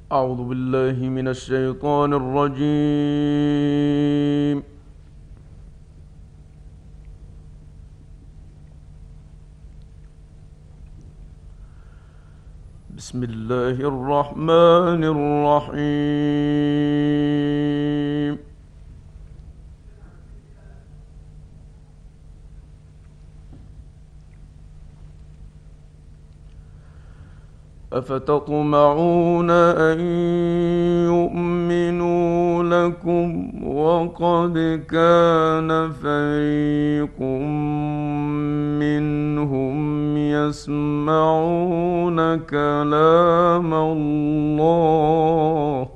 أعوذ بالله من الشيطان الرجيم. بسم الله الرحمن الرحيم. أفتطمعون أن يؤمنوا لكم وقد كان فريق منهم يسمعون كلام الله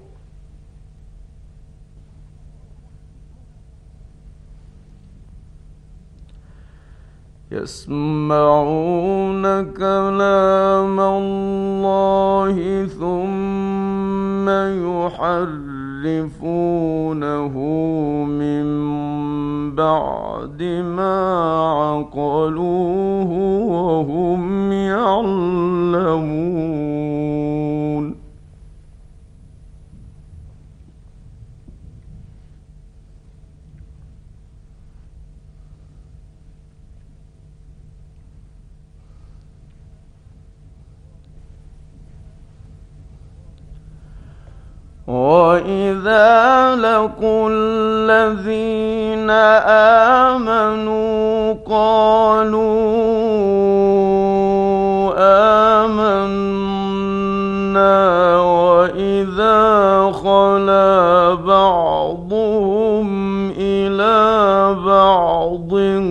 ثم يحرفونه من بعد ما عقلوه وهم يعلمون. وَإِذَا لَقُوا الَّذِينَ آمَنُوا قَالُوا آمَنَّا وَإِذَا خَلَا بَعْضُهُمْ إِلَى بَعْضٍ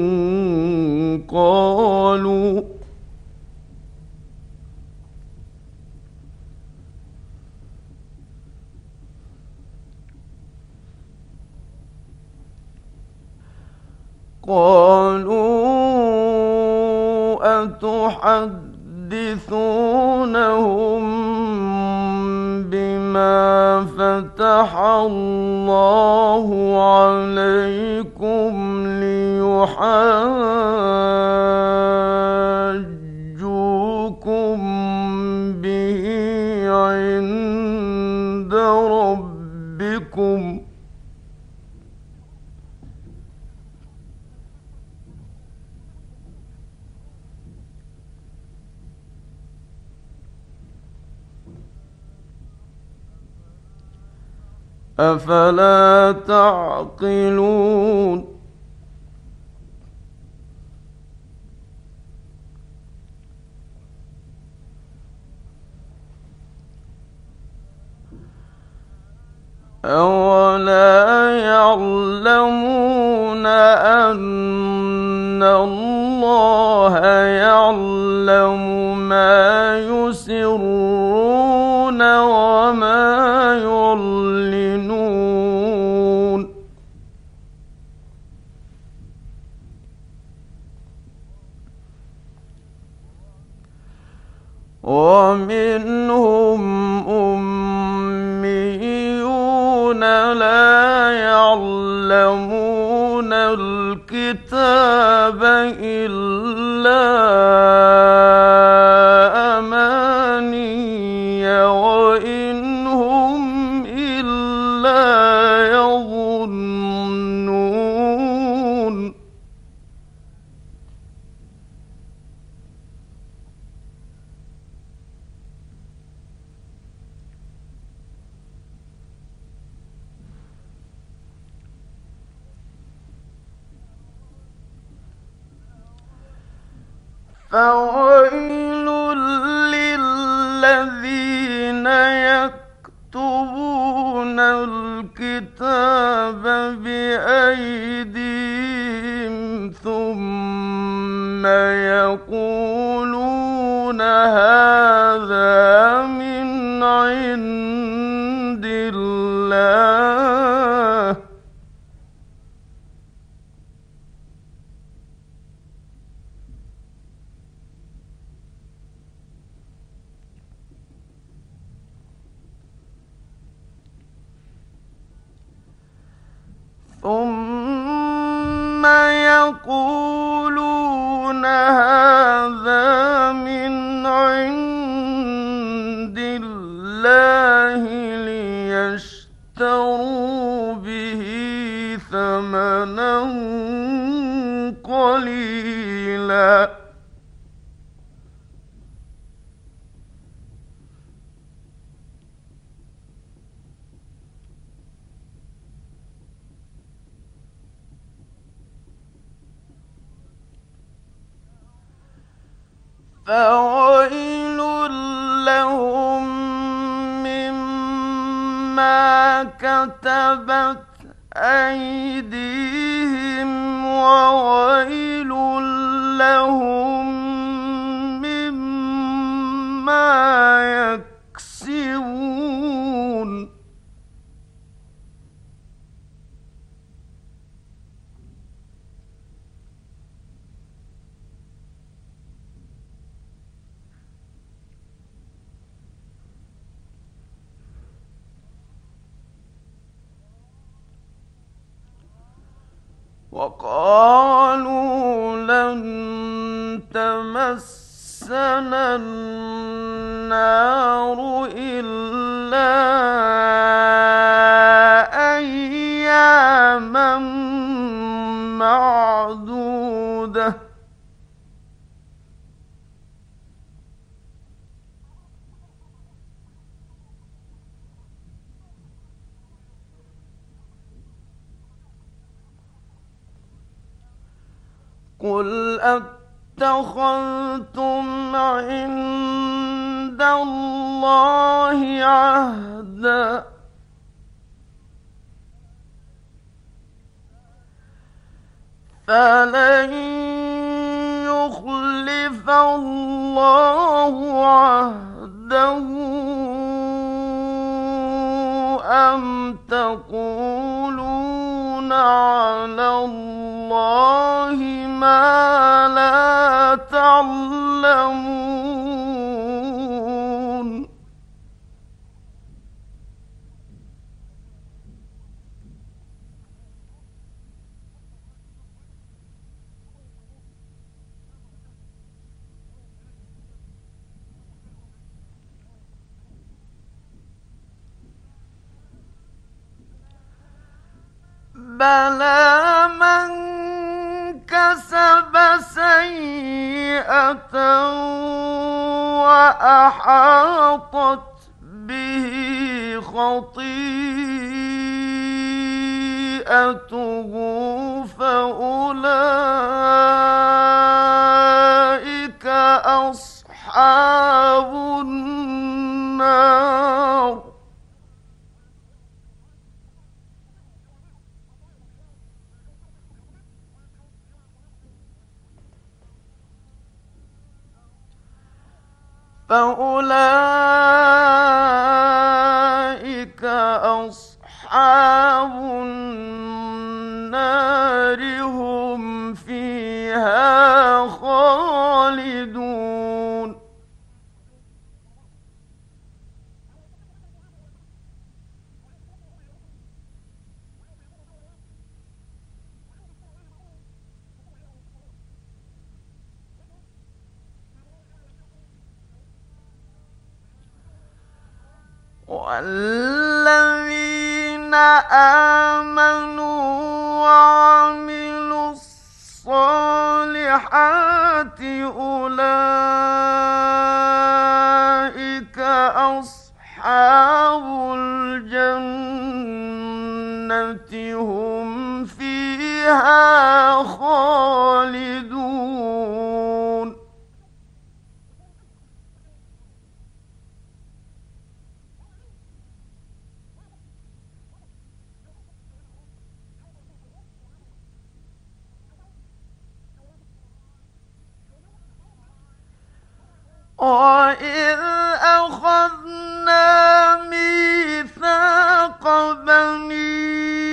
قالوا أتحدثونهم بما فتح الله عليكم ليحاجوكم به عند ربكم أفلا تعقلون. أولا يعلمون أن الله يعلم ما يسرون وما يعلنون. ومنهم أميون لا يعلمون الكتاب إلا أماني وإن هم إلا يظنون. فويل للذين يكتبون الكتاب بأيديهم ثم يقولون هذا من عند الله ثم يقولون هذا من عند الله الله ليشتروا به ثمنا قليلا. فويل لهم مما كتبت أيديهم وويل لهم مما يكسبون. وقالوا لن تمسنا النار إلا أياما معدودة. قل أتخذتم عند الله عهدا فلن يخلف الله عهده أم تقولون على الله ما لا تعلمون. بلى من كسب سيئة وأحاطت به خطيئته فأولئك أصحاب النار. فأولئك أصحاب النار هم فيها خالدون. والذين آمنوا وعملوا الصالحات أولئك أصحاب الجنة هم فيها خالدون. وإذ أخذنا ميثاق بني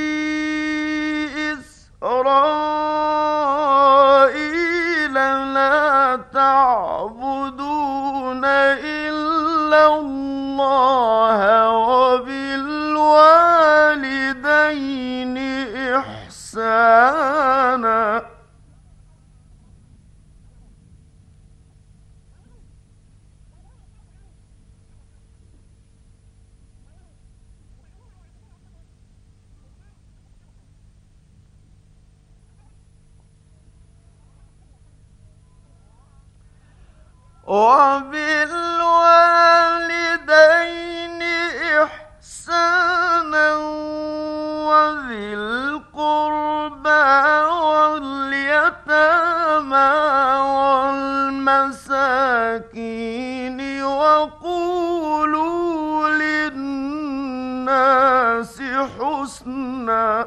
إسرائيل لا تعبدون إلا الله وبالوالدين إحسانا. وبالوالدين إحسانا وذي القربى واليتامى والمساكين وقولوا للناس حسنا.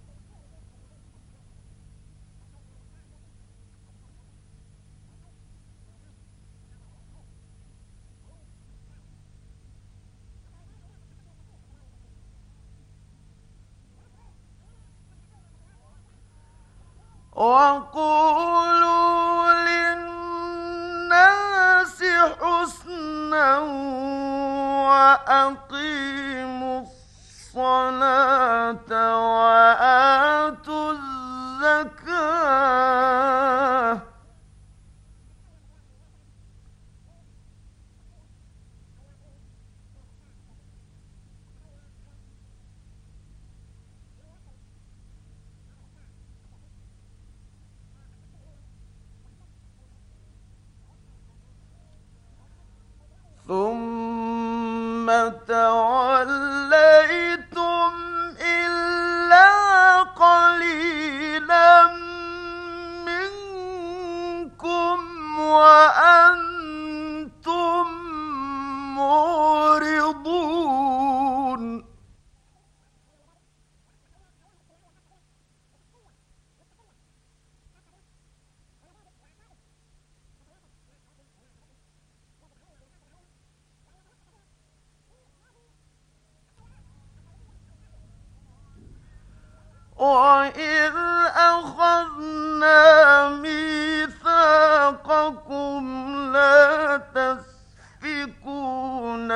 وقولوا للناس حسنا وأقيموا الصلاة وآتوا الزكاة ثم توليتم إلا قليلا منكم وأنتم معرضون. وَإِذْ أَخَذْنَا مِيثَاقَكُمْ لَا تَسْفِكُونَ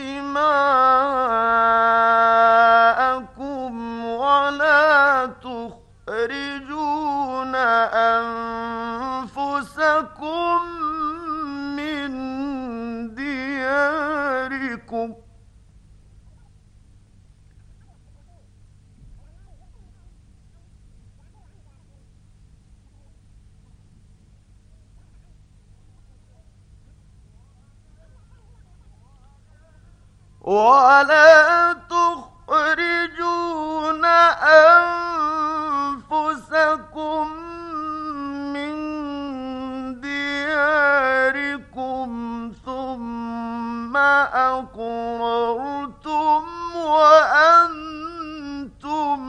دِمَاءَكُمْ وَلَا تُخْرِجُونَ أَنفُسَكُم مِّن دِيَارِكُمْ ولا تخرجون أنفسكم من دياركم ثم أقررتم وأنتم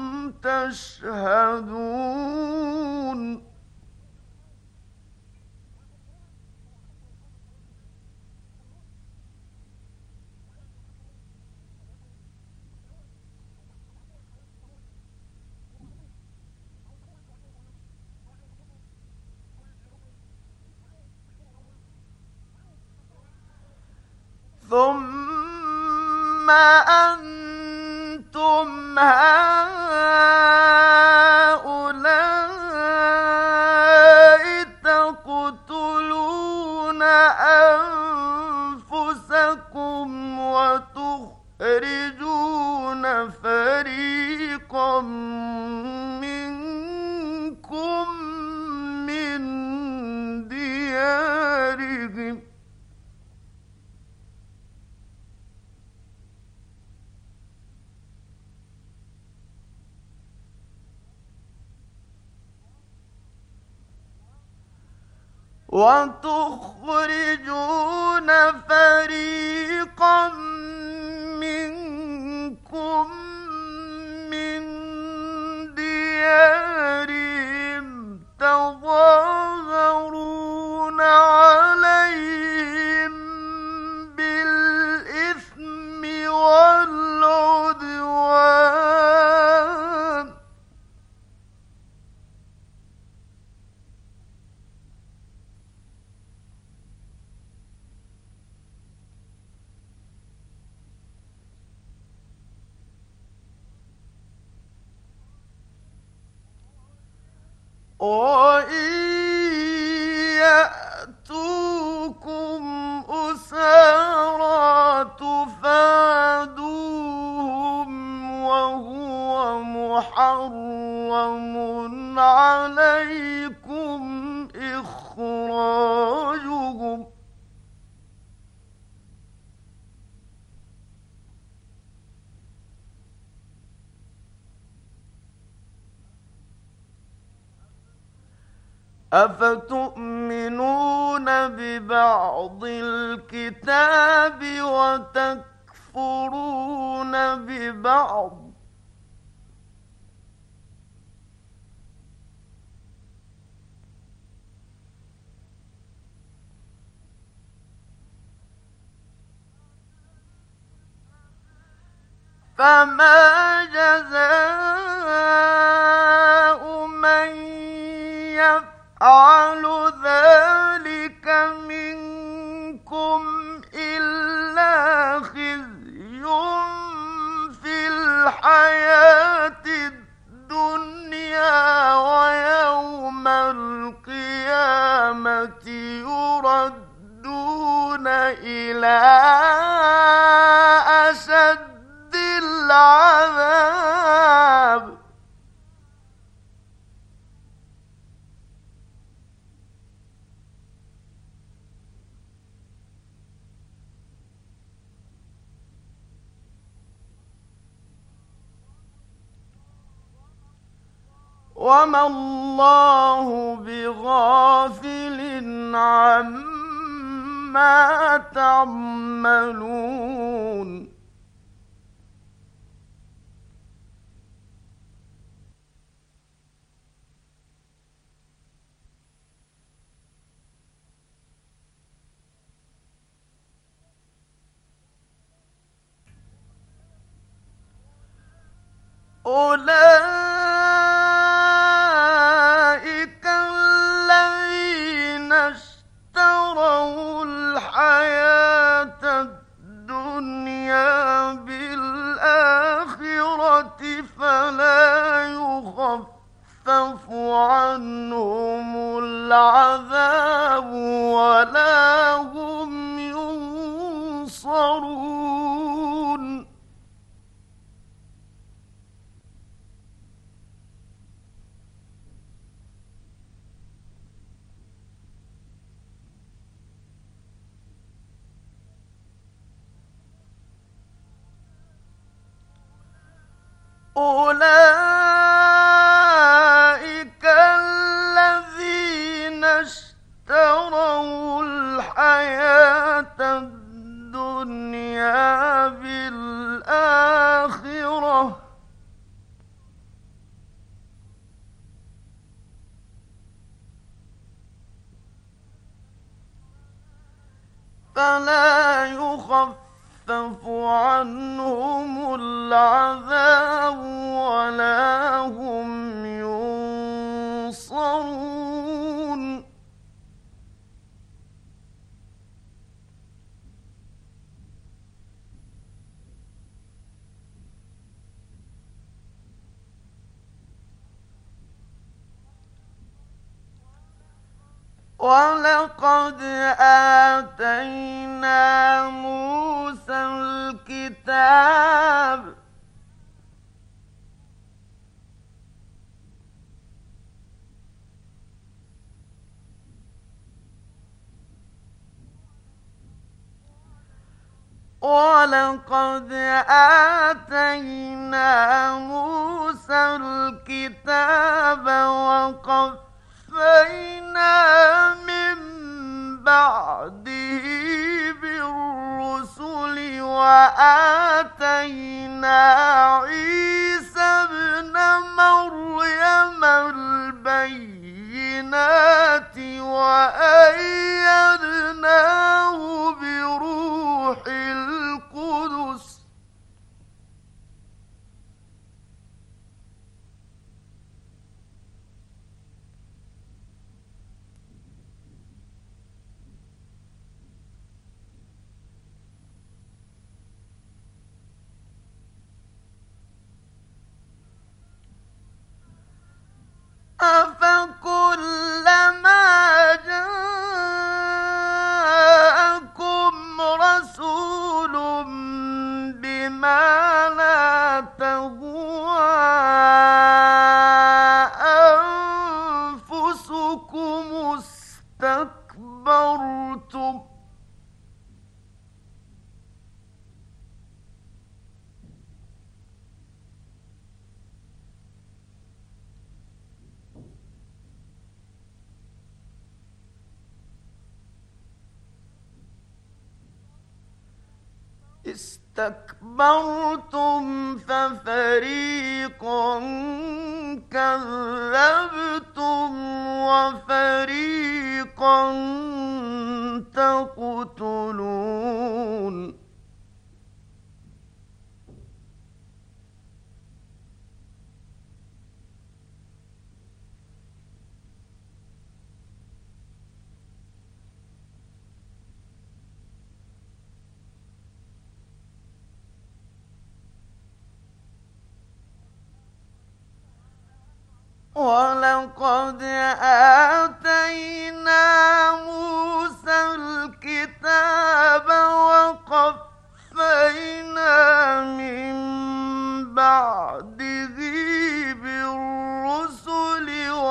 تشهدون. ثم أنتم هؤلاء تقتلون أنفسكم وتخرجون فريقا منكم من ديارهم وتخرجون فريقا منكم من ديارهم تظاهرون عليهم بالإثم والعدوان وإن يأتوكم أسارى تفادوهم وهو محرم عليكم إخراجهم أفتؤمنون ببعض الكتاب وتكفرون ببعض، فما جزاء من يفعل ذلك منكم إلا خزي في الحياة الدنيا، ويوم القيامة يردون إلى أشد العذاب. وما الله بغافل عما تعملون. أولئك الذين اشتروا الحياة الدنيا بالآخرة، فلا يخفف عنهم العذاب ولا هم ينصرون. أولئك الذين اشتروا الحياة الدنيا بالآخرة، فلا يخفف عنهم العذاب ولا هم ينصرون. ولقد آتينا موسى الكتاب ولقد آتينا موسى الكتاب وقفينا من بعده بالرسل وآتينا عيسى ابن مريم البينات وأيدناه بروح القدس أفكلما جاءكم اسْتَكْبَرْتُمْ فَفَرِيقًا كَذَّبْتُمْ وَفَرِيقًا تَقْتُلُونَ وَلَقَدْ آتَيْنَا مُوسَى الْكِتَابَ وَقَفَّيْنَا مِن بَعْدِهِ بِالرُّسُلِ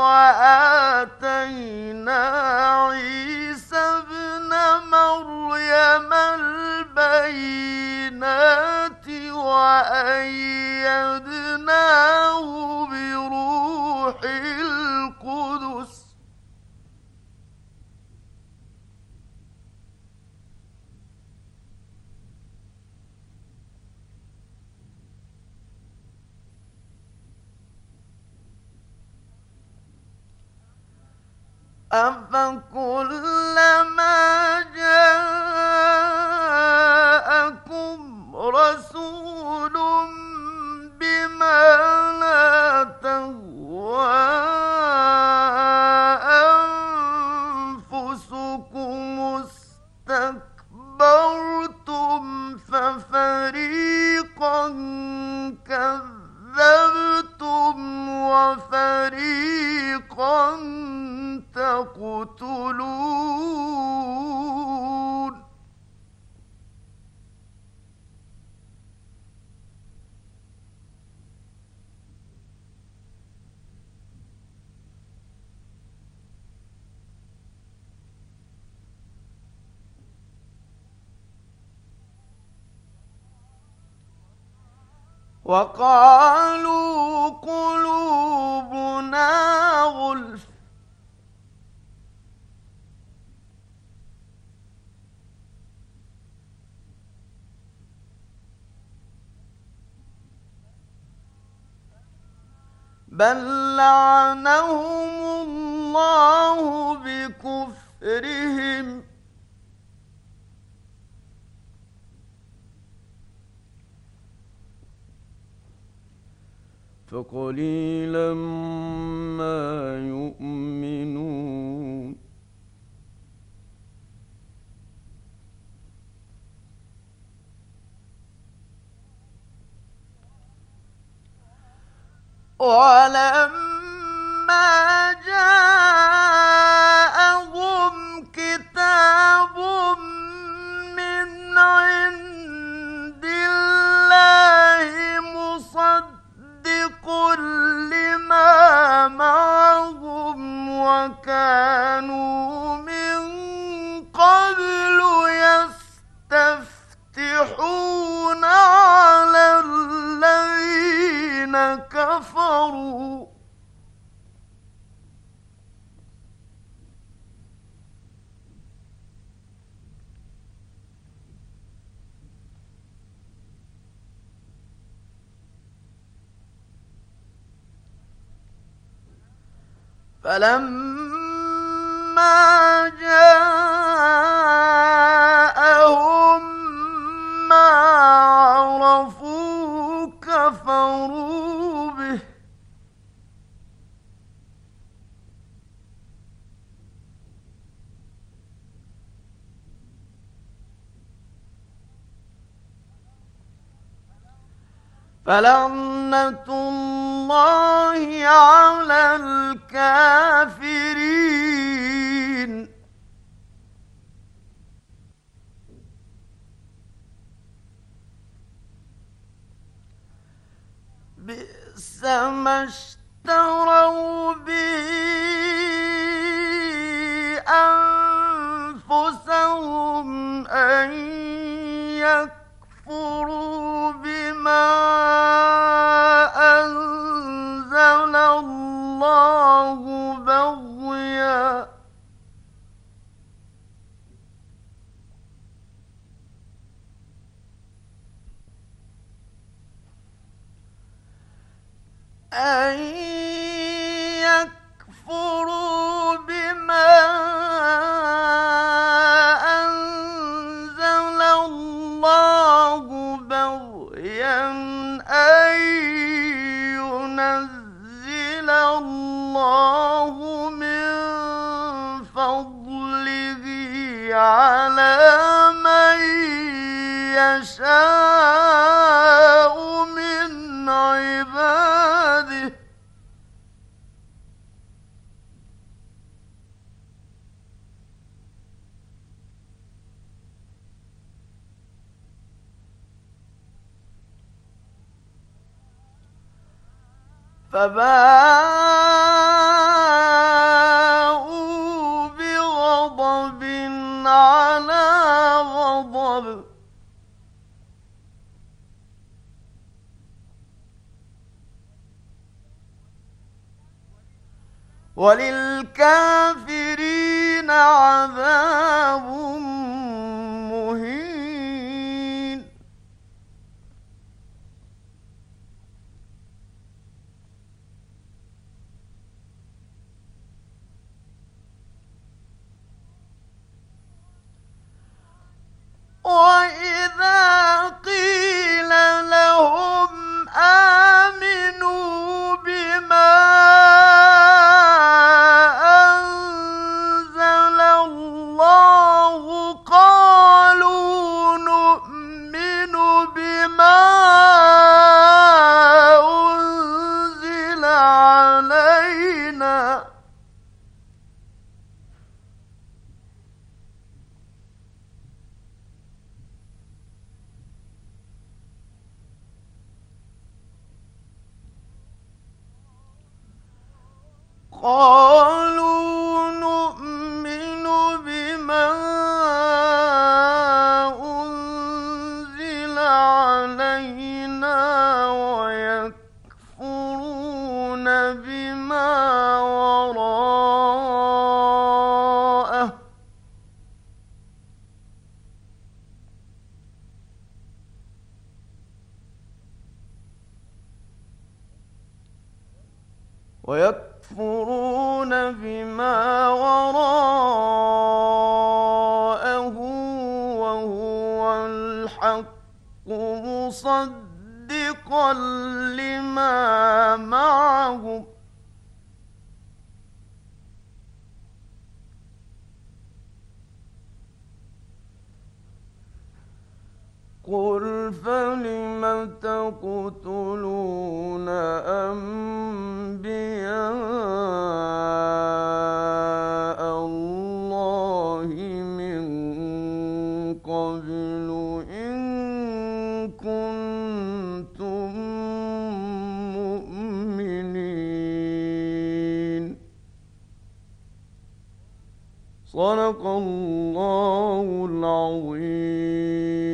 وَآتَيْنَا عِيسَى ابْنَ مَرْيَمَ الْبَيِّنَاتِ وَأَيَّدْنَاهُ بِرُوحِ الْقُدُسِ أَفَكُلَّمَا جَاءَكُمْ رَسُولٌ بِمَا لَا تَهْوَىٰ أَنفُسُكُمُ اسْتَكْبَرْتُمْ فَفَرِيقًا كَذَّبْتُمْ وَفَرِيقًا تَقْتُلُونَ وَقَالُوا قُلُوبُنَا غُلْفٌ بَل لَّعَنَهُمُ اللَّهُ بِكُفْرِهِمْ فَقَلِيلًا مَّا يُؤْمِنُونَ وَلَمَّا جَاءَهُمْ كِتَابٌ مِّنْ عِندِ اللَّهِ مُصَدِّقٌ لِّمَا مَعَهُمْ وَكَانُوا مِن قَبْلُ يَسْتَفْتِحُونَ عَلَى الَّذِينَ كَفَرُوا فَلَمَّا جَاءَهُم مَّا عَرَفُوا كَفَرُوا بِهِ فَلَعْنَةُ اللَّهِ عَلَى الْكَافِرِينَ بِئْسَ مَا اشْتَرَوْا بِهِ أَنفُسَهُمْ أَن يَكْفُرُوا بِمَا أَنزَلَ اللَّهُ بَغْيًا أن يكفروا بما أنزل الله بغيا أن ينزل الله من فضله على من يشاء من عباده. فباءوا بغضب على غضب، وللكافرين عذاب مهين. وإذا قيل لهم آمنوا بما أنزل الله قالوا نؤمن بما أنزل علينا قالوا نؤمن بما أنزل علينا ويكفرون بما وراءه وهو الحق مصدقا لما معهم قل فلم تقتلون أنبياء الله من قبل إن كنتم مؤمنين. صدق الله العظيم.